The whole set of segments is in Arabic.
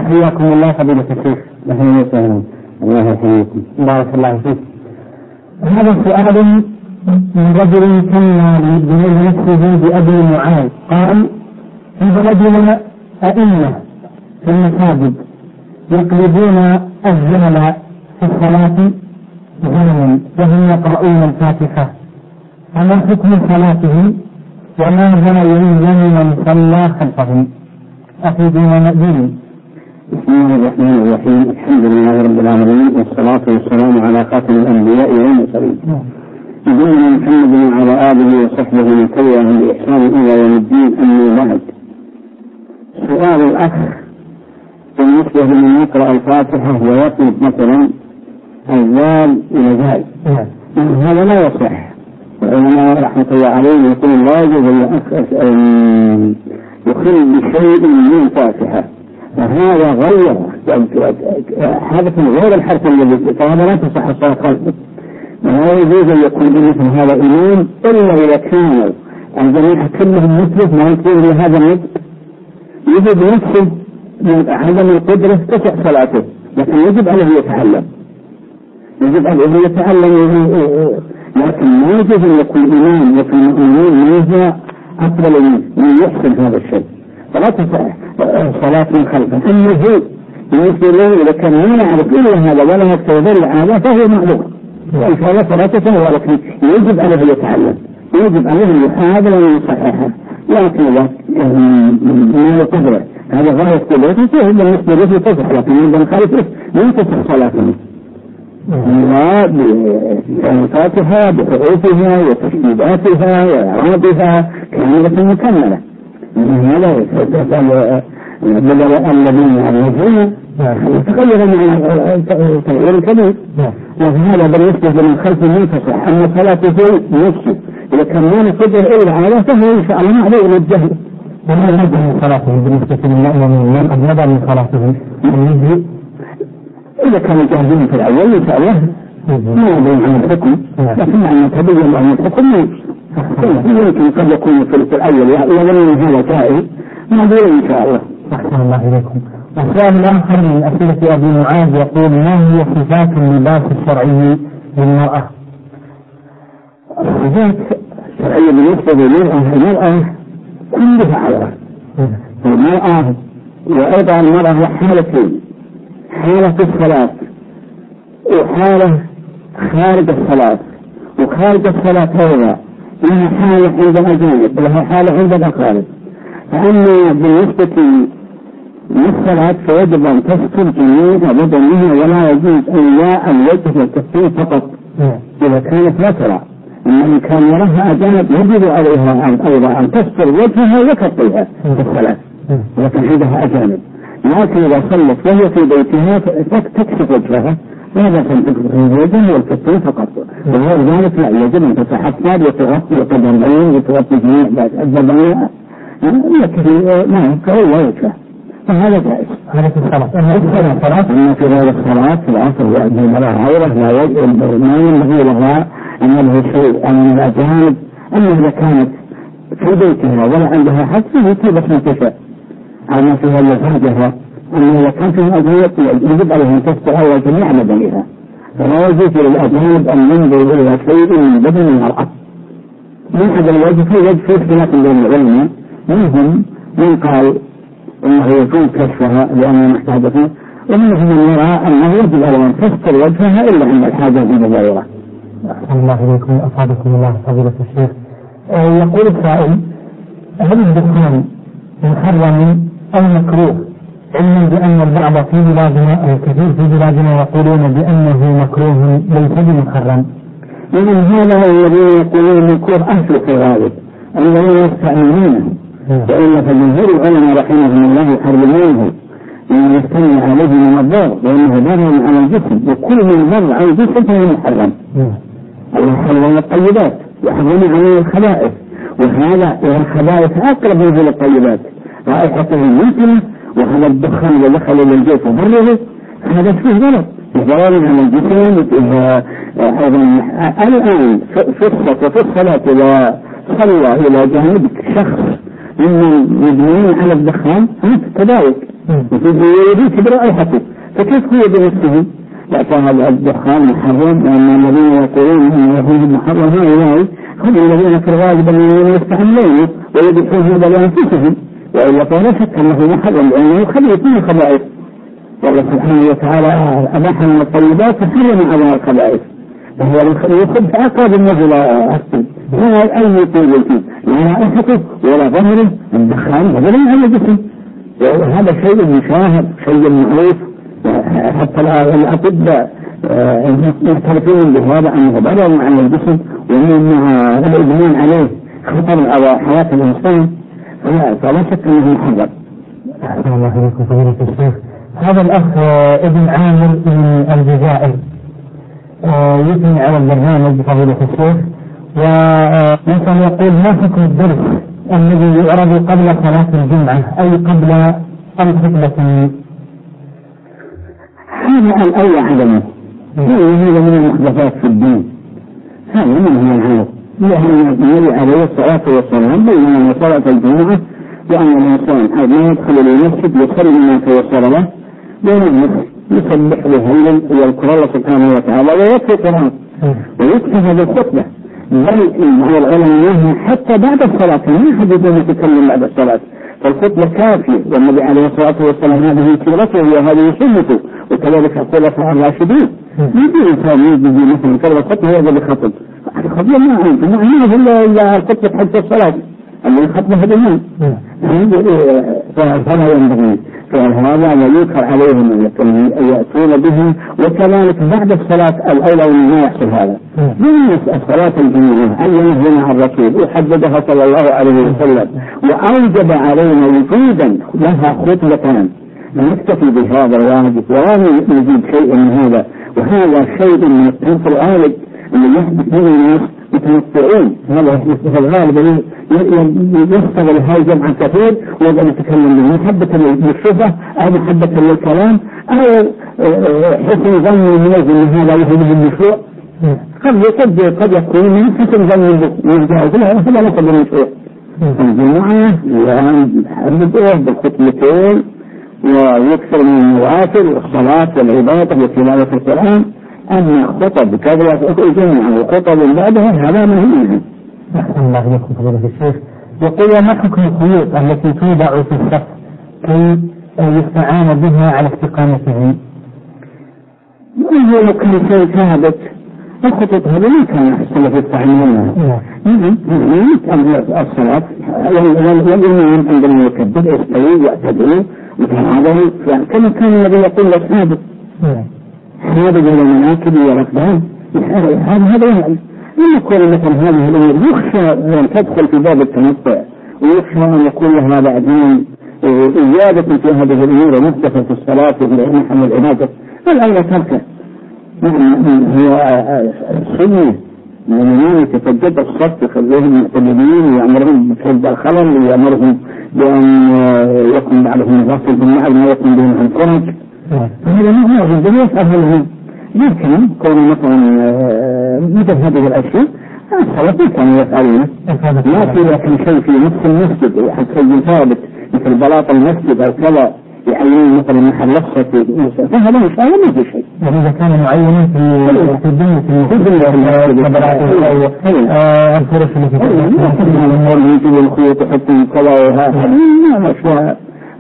حياكم الله فضيلة الشيخ. الله يحييكم. بارك الله فيك. هذا سؤال من رجل سمى بنفسه بأبي معاذ قال: في بلدنا أئمة في المساجد يقلبون الزمل في الصلاة غنما وهم يقرؤون الفاتحة، فما حكم صلاتهم وما يلزم من صلى خلفهم؟ أفيدونا دين. بسم الله الرحمن الرحيم. الحمد لله رب العالمين، والصلاة والسلام على خاتم الأنبياء والمرسلين نبينا محمد وعلى آله وصحبه من تبعهم بإحسان إلى يوم الدين. أما بعد، سؤال الأخ بالنسبة لمن يقرأ الفاتحة ويطلب مثلا الذال إلى ذال، هذا لا يصح. والعلماء رحمة الله عليهم يقول لا يجوز أن يخل بشيء من الفاتحة، فهذا غير حدث غير الحرف الذي فهذا لا تصح الصلاة خلفه. ولا يجوز أن يكون مثل هذا إمام إلا إذا كانوا الجميع كلهم مثله ما يكون لهذا النطق يجب نفسه عدم القدرة تسع صلاته، لكن يجب عليه يتعلم، يجب عليه يتعلم، لكن ما يجوز أن يكون إمام وفي المؤمنين ما هو أفضل من يحسن هذا الشيء، فلا تصح صلاة من خلفه. أما هو بالنسبة له إذا كان ما يعرف إلا هذا ولا يتوضأ هذا فهو معذور، وإن شاء الله صلاته فهو، لكن يجب عليه يتعلم، يجب عليه يحاول أن يصححها، لكن ما يقدر هذا غاية قدرته فهو بالنسبة له تصح، لكن من خلفه ما تصح صلاته. لا بفاتحة بحروفها وتشديداتها وإعرابها كاملة مكملة. هذا بدل الذين يعرفون تغير مع تغيير كبير، وهذا بالنسبة لمن خلفه ما تصح. أما صلاته نفسه إذا كان ما نقدر إلا على فهو إن شاء الله معذور للجهل. وما نبدأ من صلاته بالنسبة للمؤمنين قد نبدأ من صلاته النجي إذا كانوا جاهزين في الأول إن شاء الله ما يدرون عن الحكم، لكن عن تبين عن الحكم يمكن قد يكون في الأول يظن هذا جائز معذور إن شاء الله. أحسن الله إليكم. السؤال الآخر من أسئلة أبي معاذ يقول: ما هي صفات اللباس الشرعي للمرأة؟ الصفات الشرعية بالنسبة للمرأة كلها عورة. المرأة وأيضا المرأة حالتين: حالة الصلاة وحالة خارج الصلاة، وخارج الصلاة أيضا لها حالة عند الأجانب ولها حالة عند الأقارب. فأما بالنسبة للصلاة فيجب أن تستر جميع بدنها ولا يجوز إلا الوجه والكفين فقط إذا كانت لا ترى. أما إن كان يراها أجانب يجب عليها أيضا أن تستر وجهها وكفيها في الصلاة، لكن عندها أجانب. لكن إذا صلت وهي في بيتها تكشف وجهها ماذا تنتقل الوجه والكفين فقط، وغير ذلك لا يجب أن تتحفظ وتغطي قدمين وتغطي جميع البدن، لكن ما يكفي وجهها، فهذا جائز. هذا في الصلاة. أما في غير الصلاة في العصر وأجل المرأة عورة لا يجب ما ينبغي لها أن له شيء من الأجانب. أما إذا كانت في بيتها ولا عندها حد فهي تلبس ما تشاء على ما فيها لزوجها. أما إذا كان فيها أجانب يجب عليها أن تستر على جميع بدنها، فلا يجوز للأجانب أن ينظروا إلى شيء من بدن المرأة. من هذا الوجه في وجه في اختلاف بين العلماء، منهم من قال إنه يجوز كشفها لأنها محتاجة، ومنهم من يرى أنه يجب على أن تستر وجهها إلا عند الحاجة المتغيرة. أحسن الله إليكم أفادكم الله فضيلة الشيخ. يقول السائل: هل الدخان محرم أو مكروه؟ علما بأن البعض في بلادنا أو كثير في بلادنا يقولون بأنه مكروه ليس بمحرم. ومن هذا الذين يقولون مكروه أهل في الغالب الذين يستعملونه، وإلا فجمهور العلماء رحمهم الله يحرمونه لما يستمع عليه من الضر، لأنه ضر على الجسم، وكل من ضر على الجسم فهو محرم. الله حرم الطيبات وحرم عليه الخبائث، وهذا الخبائث أقرب من الطيبات، رائحته ممكنة، وهذا الدخان إذا دخل إلى الجيف وضره هذا فيه ضرر، ضرر على الجسم. أيضا الآن في الصلاة إذا صلى إلى جانبك شخص ممن يدمنون على الدخان هذا تضايق، وفي برائحته، فكيف هو بنفسه؟ لا، فهذا الدخان محرم، لأن الذين يقولون أنه محرم هؤلاء هم الذين في الغالب يستحلونه ويبيحون هذا لأنفسهم، وإلا فلا شك أنه محرم لأنه خبيث من الخبائث. والله سبحانه وتعالى أباح من الطيبات فحرم على الخبائث، وهو الخبث عقاب النزل أصلا لا أي طيب فيه، لا رائحته ولا ظهره. الدخان هذا لا على الجسم، وهذا شيء مشاهد، شيء معروف، حتى الأطباء يعترفون بهذا أنه ضرر على الجسم ومع الإدمان عليه خطر على حياة الإنسان، فلا شك أنه محرم. أحسن الله إليكم فضيلة الشيخ. هذا الأخ ابن عامر من الجزائر يثني على البرنامج فضيلة الشيخ، ومثلا يقول: ما حكم الدرس الذي يعرض قبل صلاة الجمعة أي قبل الخطبة؟ هذا الأول عدمه، هذا من المحدثات في الدين، هذا من هو العرض، لأن النبي عليه الصلاة والسلام بين صلاة الجمعة وأن الإنسان ما يدخل المسجد يصلي ما تيسر له بين يسبح ويهلل ويذكر الله سبحانه وتعالى ويكفي القرآن ويكفي بالخطبة. بل مع العلماء حتى بعد الصلاة ما أحد يتكلم بعد الصلاة، فالخطبة كافية، والنبي عليه الصلاة والسلام هذه سيرته وهذه سنته، وكذلك الخلفاء الراشدين. يجي إنسان يجي مثلا كذا الخطبة هذا بخطب، الخطبة ما عنده إلا الخطبة حتى الصلاة اللي الخطبة هذا اليوم، فهذا ينبغي فهذا ويذكر عليهم أن يأتون به، وكذلك بعد الصلاة الأولى ما يحصل هذا. من صلاة الجمعة علمه لنا الرسول وحددها صلى الله عليه وسلم، وأوجب علينا وجودا لها خطبتان، نكتفي بهذا الواجب ولا نزيد شيء من هذا. وهذا شيء من الطرق الغالب اللي يحدث به الناس متمتعون، هذا في الغالب يشتغل هاي جمعا كثير، ويبقى نتكلم من محبة للشبه أو محبة للكلام أو حسن ظن المنزل من هذا وهو المشروع، قد يكون من حسن ظن المنزل هذا ليس بالمشروع. الجمعة يحدث بالخطبتين ويكثر من النوافل والصلاة والعبادة وتلاوة القرآن. أما خطب كذا الجمعة وخطب بعدها هذا مهم. أحسن الله إليكم فضيلة الشيخ. يقول: ما حكم الخيوط التي توضع في الصف كي يستعان بها على استقامته؟ لو كان شيء ثابت الخطط هذا ما كان أحسن في التعامل. الصلاة والإمام عندما يكبر يستوي يعتدل وتعاضل، كما كان النبي يقول لأصحابه: هذا جل مناكب وركبان. هذا يعني يكون مثل هذه الأمور يخشى أن تدخل في باب التمتع، ويخشى أن يكون هذا بعدين زيادة في هذه الأمور ومحدثة في الصلاة ومحل العبادة، الأولى تركه. هو سنة من الإمام يتفجد الصف يخليهم معتدلين ويأمرهم بحفظ الخلل ويأمرهم بأن يكون بعضهم غافل بالمعروف ما يكون بهم عن فرج. فهذا ما هو الدنيا يسألهم، لكن كون مثلا مثل هذه الأشياء الصلاة كانوا يفعلونه، ما في لكن شيء في نفس المسجد حتى ثابت مثل بلاط المسجد أو كذا يعين مثلا محل لفظة، فهذا إن شاء الله ما في شيء. إذا كان معينا في الدنيا في الفرش التي تكون الخيوط يحطون كذا وهذا ما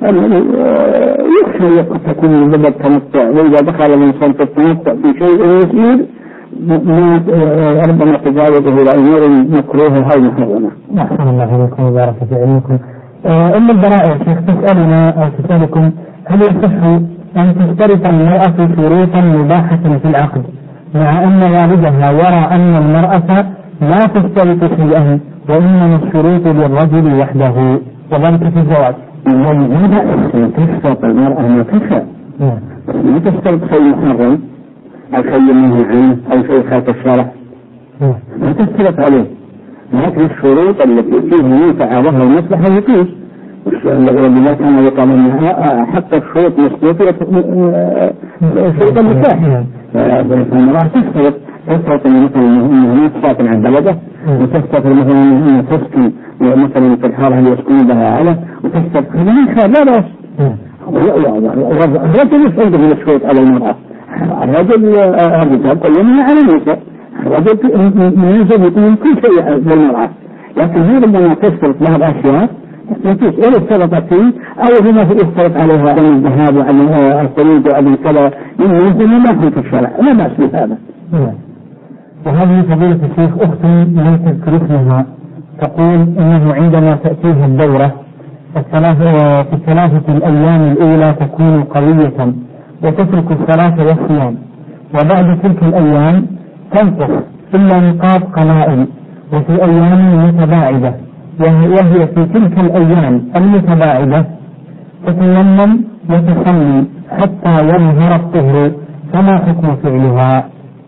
يخشى تكون الزبط تمتع، وإذا دخل الإنسان في التمتع في شيء يسير ما ربما تجاوزه إلى أمور مكروهة أو محرمة. أحسن الله إليكم وبارك في علمكم. أم البرائع شيخ تسألنا أو تسألكم: هل يصح أن تشترط المرأة شروطا مباحة في العقد مع أن والدها يرى أن المرأة لا تشترط شيئا وإنما الشروط للرجل وحده وذلك في الزواج؟ لا تشترط المرأة ما تشاء، ما تشترط شيء محرم أو شيء منه عنه أو شيء خالف الشرع، ما تشترط عليه، لكن الشروط التي فيه منفعة وهي المصلحة يجوز. ولذلك كان يقال أنها حتى الشروط مسلوكة شروط النكاح، فالمرأة تشترط مثلا أنها تسافر عن بلده، وتستطيع مثلا أنها تسكن مثلا في الحارة اللي يسكن بها على، وتستطيع لا بأس. الرجل يفرض من الشروط على المرأة، الرجال كلهم على النساء، الرجل يجب يكون كل شيء للمرأة، لكن هي لما تشترط لها الأشياء نتيجة ولا اشترطت فيه أو هنا يشترط عليها عدم الذهاب وعدم الخروج وعدم كذا من ما في الشرع، لا بأس بهذا. وهذه فضيلة الشيخ أخت لم تذكر اسمها تقول إنه عندما تأتيه الدورة في الثلاثة الأيام الأولى تكون قوية وتترك الصلاة والصيام، وبعد تلك الأيام تنقص إلا نقاط قلائل وفي أيام متباعدة، وهي في تلك الأيام المتباعدة تتيمم وتصلي حتى يظهر الطهر، فما حكم فعلها؟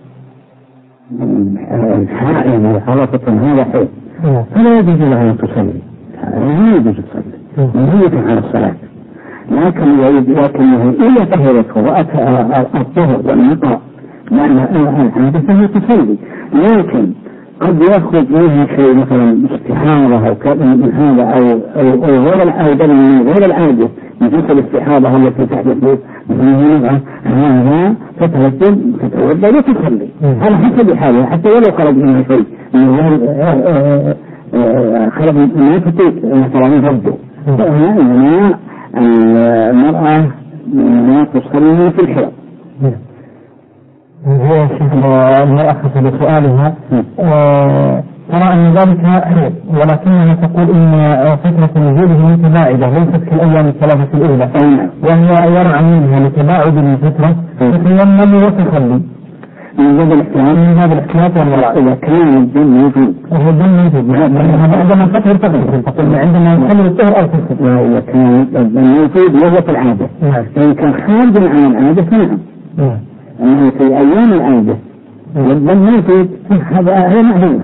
الحائض حركة هذا حيث فلا يجوز لها أن تصلي، لا يجوز تصلي نية على الصلاة، لكنه إذا طهرته وأتى الطهر والنقاء معنى الحادث فهي تصلي، لكن قد يخرج منها شيء مثلا استحاضة أو كذا من هذا أو غير العادة من جنس الاستحاضة التي تحدث مثل هذا تتوضأ وتصلي على حسب حالها، حتى ولو خرج منها شيء خرج ما تطيق مثلا رده، فهنا المرأة لا تصلي في الحرم. هو المرأة حسب سؤالها ترى أن ذلك حيث، ولكنها تقول إن فترة نزوله متباعدة ليست في الأيام الثلاثة الأولى، وهي يرعى منها لتباعد الفترة فتيمم وتصلي من هذا الاحتياط والمرأة إذا كان الدم موجود وهو الدم موجود عندما تطهر تقول عندما يكمل الطهر أو تنقص، إذا كان الدم موجود وهو في العادة، إن كان خارج عن العادة فنعم، أنه في أيام العادة والدم موجود هذا هي معلومة،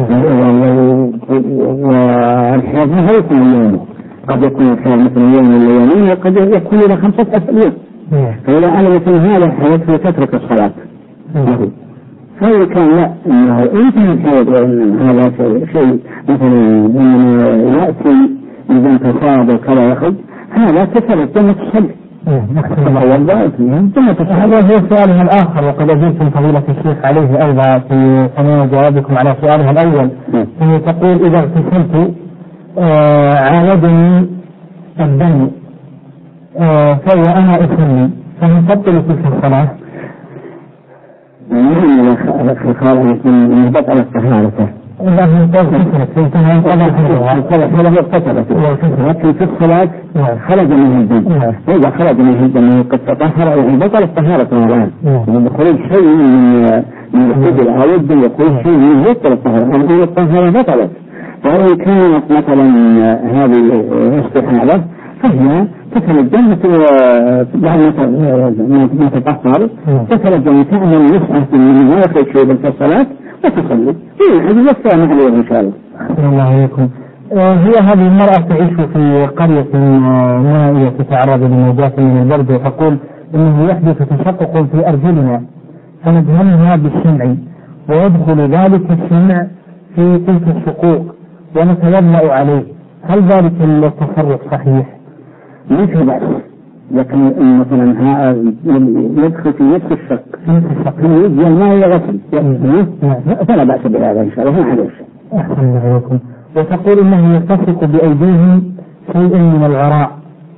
والحيض هو يكون يومه، قد يكون الحيض مثل يوم ولا يومين وقد يكون إلى 15 يوم، فإذا علمت أن هذا الحيض فتترك الصلاة، فإذا كان لا إنه انتهى الحيض وإن هذا شيء مثلا يأتي إذا انتصاب وكذا يخرج هذا تترك ثم تصلي. هذا هو سؤالها الآخر، وقد أجبتم فضيلة الشيخ عليه أيضا في ثنايا جوابكم على سؤالها الأول. هي تقول إذا اغتسلت عالجني الدم وأنا أصلي فهل تبطل تلك الصلاة؟ خلال من بطل الطهارة إذا لكن في الصلاة خرج من الدم، وإذا خرج من الدم قد تطهر يعني بطل الطهارة الآن، من خروج شيء من القبل أو الدم يخرج شيء من بطل الطهارة، أن الطهارة بطلت، وإن كانت مثلا هذه الاستحالة فهي تتلجم بعد ما تطهر تتلجم تعمل نسعة من ما يخرج شيء بالصلاة وتصلي. هذه نفسها عليه إن شاء الله. الله عليكم. هي هذه المرأة تعيش في قرية نائية تتعرض لموجات من البرد، وتقول إنه يحدث تشقق في أرجلنا فندهنها بالشمع ويدخل ذلك الشمع في تلك الشقوق ونتلمأ عليه، هل ذلك التصرف صحيح؟ ليس بأس، لكن مثلا يدخل في نفس الشق يجي الماء يغسل فلا بأس بهذا إن شاء الله، ما عليه شيء. أحسن الله عليكم. وتقول إنه يلتصق بأيديهم شيء من الغراء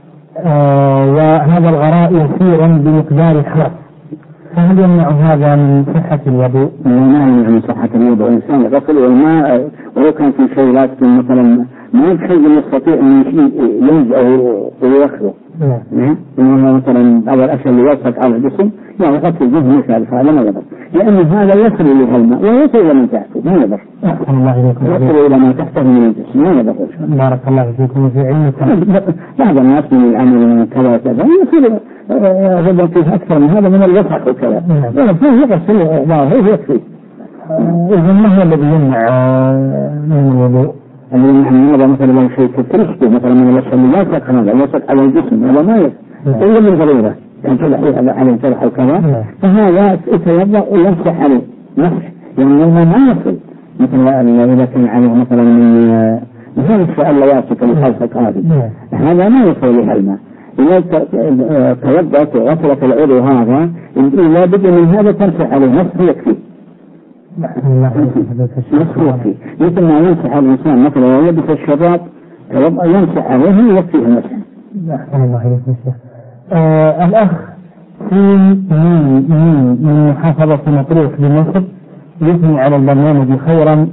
وهذا الغراء يسير بمقدار حرف، فهل يمنع هذا من صحة الوضوء؟ لا يمنع من صحة الوضوء، الإنسان يغسل والماء ولو كان في شيء لكن مثلا ما في شيء يستطيع أن ينزع ويخلق، إنه مثلا بعض الأشياء اللي يلصق على الجسم يعني غسل الجسم مثال فهذا ما يضر، لأن هذا يصل إلى الماء ويصل إلى من تحته ما يضر. أحسن الله إليكم. يصل إلى ما تحته من الجسم ما يضر. بارك الله فيكم وفي علمكم. بعض الناس من العمل من كذا كذا يصير غضب فيه أكثر من هذا من الوسخ وكذا، فهو يغسل ظاهره يكفي. إذن ما هو الذي يمنع من الوضوء؟ الذي هذا مثلا لو شيء ترشده مثلا من الأشياء اللي لا يصلح هذا يصلح على الجسم هذا ما يصلح إلا من ضرورة كان تلح على الجرح وكذا، فهذا يتوضأ ويمسح عليه مسح يعني الماء ما يصل مثلا إذا كان عليه مثلا من هذا السؤال لا يصل كالخلفة هذه هذا ما يصل لها الماء، إذا توضأت وغسلت العضو هذا لا بد من هذا تمسح عليه نصف يكفي. نصف يكفي مثل ما يمسح الإنسان مثلا يلبس الشراب توضأ يمسح عليه يكفيه المسح. الله عليكم شيخ. الأخ في من محافظة مطروح بمصر يثني على البرنامج خيرا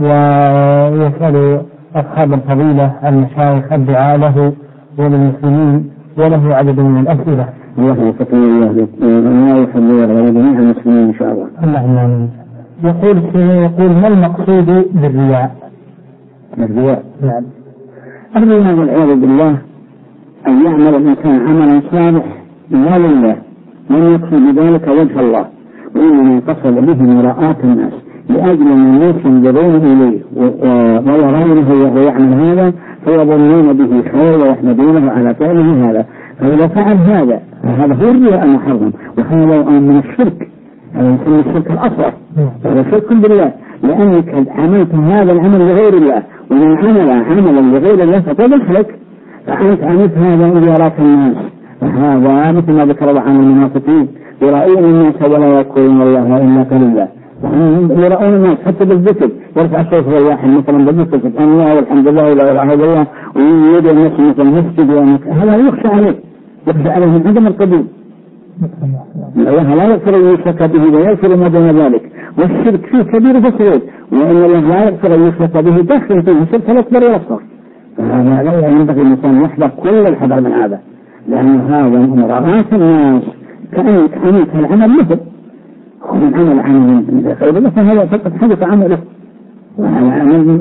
ويسأل أصحاب الفضيلة المشايخ الدعاء له وللمسلمين وله عدد من الأسئلة. الله يفتح الله يحب جميع المسلمين إن شاء الله. اللهم آمين. يقول ما المقصود بالرياء؟ الرياء نعم. الرياء والعياذ بالله أن يعمل الإنسان عملا صالح لا لله من يقصد بذلك وجه الله، وإنما قصد به مراءة الناس لأجل أن الناس ينظرون إليه ويرونه وهو يعمل هذا فيظنون به خير ويحمدونه على فعله هذا. فإذا فعل هذا هو الرياء المحرم، وهذا من الشرك، هذا يسمى الشرك الأصغر، هذا شرك بالله، لأنك عملت هذا العمل لغير الله، ومن عمل عملا لغير الله فتدخلك، فأنت عملت هذا ليراك الناس، وهذا مثل ما ذكر الله عن المنافقين يرائون الناس ولا يذكرون الله إلا قليلا. يرائون الناس حتى بالذكر يرفع الصوت الواحد مثلا بالذكر سبحان الله والحمد لله ولا اله الا الله ويدعو الناس مثلا مسجد هذا يخشى عليه من عدم القبول. الله لا يغفر ان يشرك به ويغفر ما دون ذلك، والشرك فيه كبير فصغير، وان الله لا يغفر ان يشرك به داخل فيه الشرك الاكبر والاصغر. فهذا لا ينبغي الانسان يحذر كل الحذر من هذا، لان هذا مراءة الناس كأنك عملت العمل مثل من عمل خير الله فهذا فقط حدث عمله. وعمل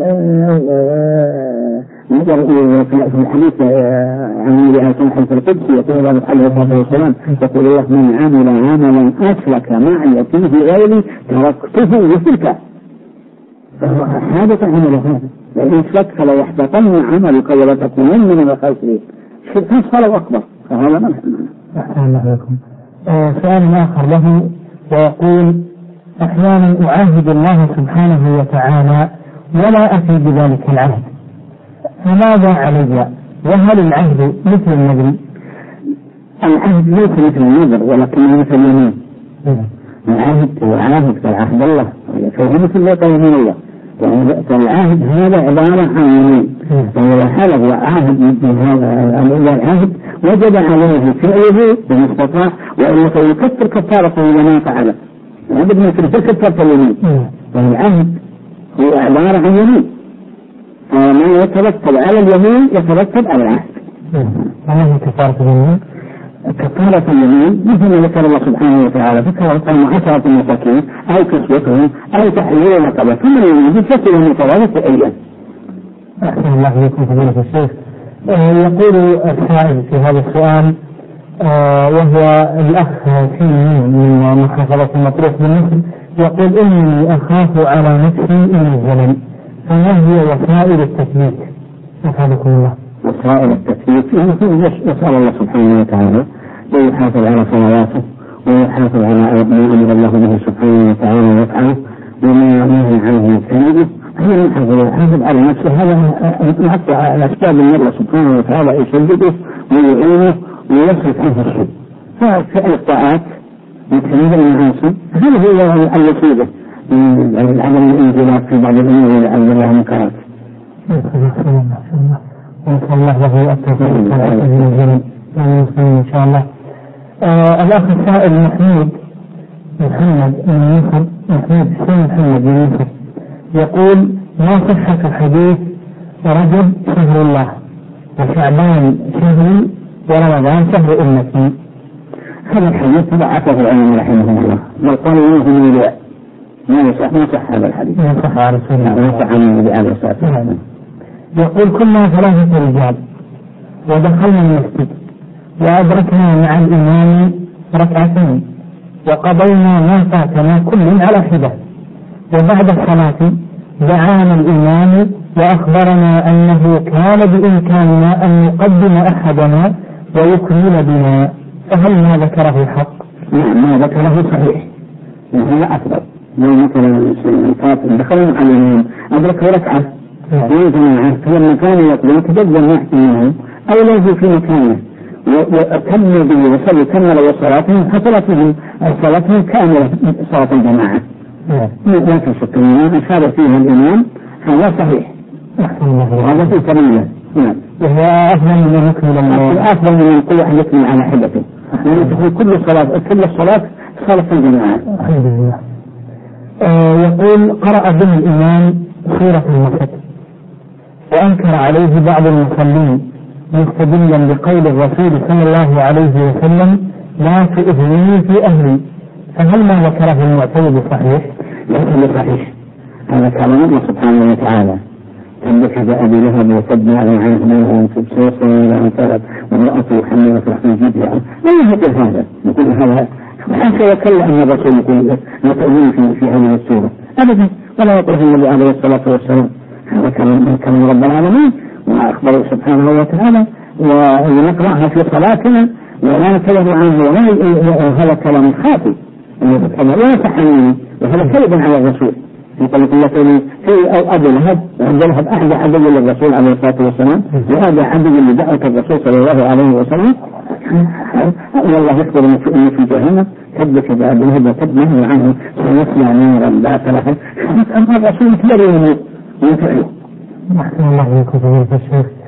في الحديث عن النبي عليه الصلاة والسلام القدسي يقول الله عليه الصلاة والسلام يقول الله من عمل عملا أشرك معي فيه غيري تركته وشركه، فهو حادث عمله هذا، لأن أشرك فلا يحبطن عملك ولا تكونن من الخاسرين. الشرك أصغر وأكبر، فهذا ما نحن. سؤال آخر له ويقول أحيانا أعاهد الله سبحانه وتعالى ولا أفي بذلك العهد، فماذا علي؟ وهل العهد مثل النذر؟ العهد ليس مثل النذر ولكنه مثل اليمين. العهد هو عهد كالعهد الله، فهو مثل ما قال من الله، فالعهد هذا عبارة عن يمين، فإذا حلف وعهد مثل هذا العهد وجب عليه فعله بمستطاع، وإلا فيكفر كفارته إذا ما فعله، لابد من كفارة اليمين. والعهد هو عبارة عن يمين، فما يترتب على اليمين يترتب على العهد. ما هي كفارة اليمين؟ كفارة اليمين مثل ما ذكر الله سبحانه وتعالى فكفارة 10 مساكين أو كسوتهم أو تحرير رقبة ثم يجب فتح متوالة أيام. أحسن الله إليكم فضيلة الشيخ. يقول السائل في هذا السؤال وهو الأخ من محافظة مطروح بمصر يقول إني أخاف على نفسي من الزلل، فما هي وسائل التثبيت؟ أسألكم الله. وسائل التثبيت يسأل الله سبحانه وتعالى ويحافظ على صلواته ويحافظ على ما أمر الله به سبحانه وتعالى ويفعله وما نهى عنه يجتنبه، هي يحافظ على نفسه. هذا حتى على أسباب من الله سبحانه وتعالى يسدده ويعينه ويصرف عنه الشيء. ففعل الطاعات يجتنب المعاصي هذه هي الوسيلة من عدم الانزلاق في بعض الأمور لعل الله منكرات. نسأل الله له التوفيق والعافية إن شاء الله. الأخ السائل محمد من مصر، محمد من مصر يقول ما صحة حديث رجب شهر الله وشعبان شهري ورمضان شهر أمتي؟ هذا الحديث ضعفه العلماء رحمهم الله، بل قالوا انه من الرياء، ما صح هذا الحديث، ما صح على رسول الله، ما صح عن النبي عليه الصلاة والسلام. يقول كنا 3 رجال ودخلنا المسجد وأدركنا مع الإمام ركعتين وقضينا ما فاتنا كل على حدة، وبعد الصلاة دعانا الإمام وأخبرنا أنه كان بإمكاننا أن نقدم أحدنا ويكمل بنا، فهل ما ذكره حق؟ نعم ما ذكره صحيح، هذا أفضل. لو مثلا الفاطر دخلنا مع الإمام أدركه ركعة ويجمعه فلما كان يقضي تجدد واحد منهم أو لازم في مكانه وكمل به وصلوا كمل وصلاتهم حصلت صلاتهم كاملة صلاة الجماعة لا تشك أن هذا فيها الإمام هذا صحيح هذا في كميلة وهو أفضل من كل واحد يكمل على حدته يعني تكون كل الصلاة صلاة الجماعة. الحمد لله. يقول قرأ به الإمام سورة المسد وأنكر عليه بعض المصلين مستدلا بقول الرسول صلى الله عليه وسلم لا تؤذني في أهلي، فهل ما ذكره المعتمد صحيح؟ ليس صحيح، هذا كلام الله سبحانه وتعالى. تبت يد أبي لهب وتب على عنه منهم في بسوسه إلى أن تلد وامرأته حملت في جدها. لا يقول هذا، يقول هذا حتى يكل أن الرسول يقول لا تؤذني في هذه السورة أبدا، ولا يقول النبي عليه الصلاة والسلام. هذا كلام رب العالمين وأخبره سبحانه وتعالى ونقرأها في صلاتنا ولا نتلذ عنه، وهذا كلام خاطئ ولا تحميني، وهذا كذب على الرسول. يقول الله في أبو لهب أحد عدو للرسول عليه الصلاة والسلام، وهذا عدو لدعوة الرسول صلى الله عليه وسلم. والله يخبر أنه في جهنم تبت يد أبي لهب وتب نهي عنه سيصلى نارا ذات لهب. أما الرسول كبير وينفعه. الله يكون في الشيخ.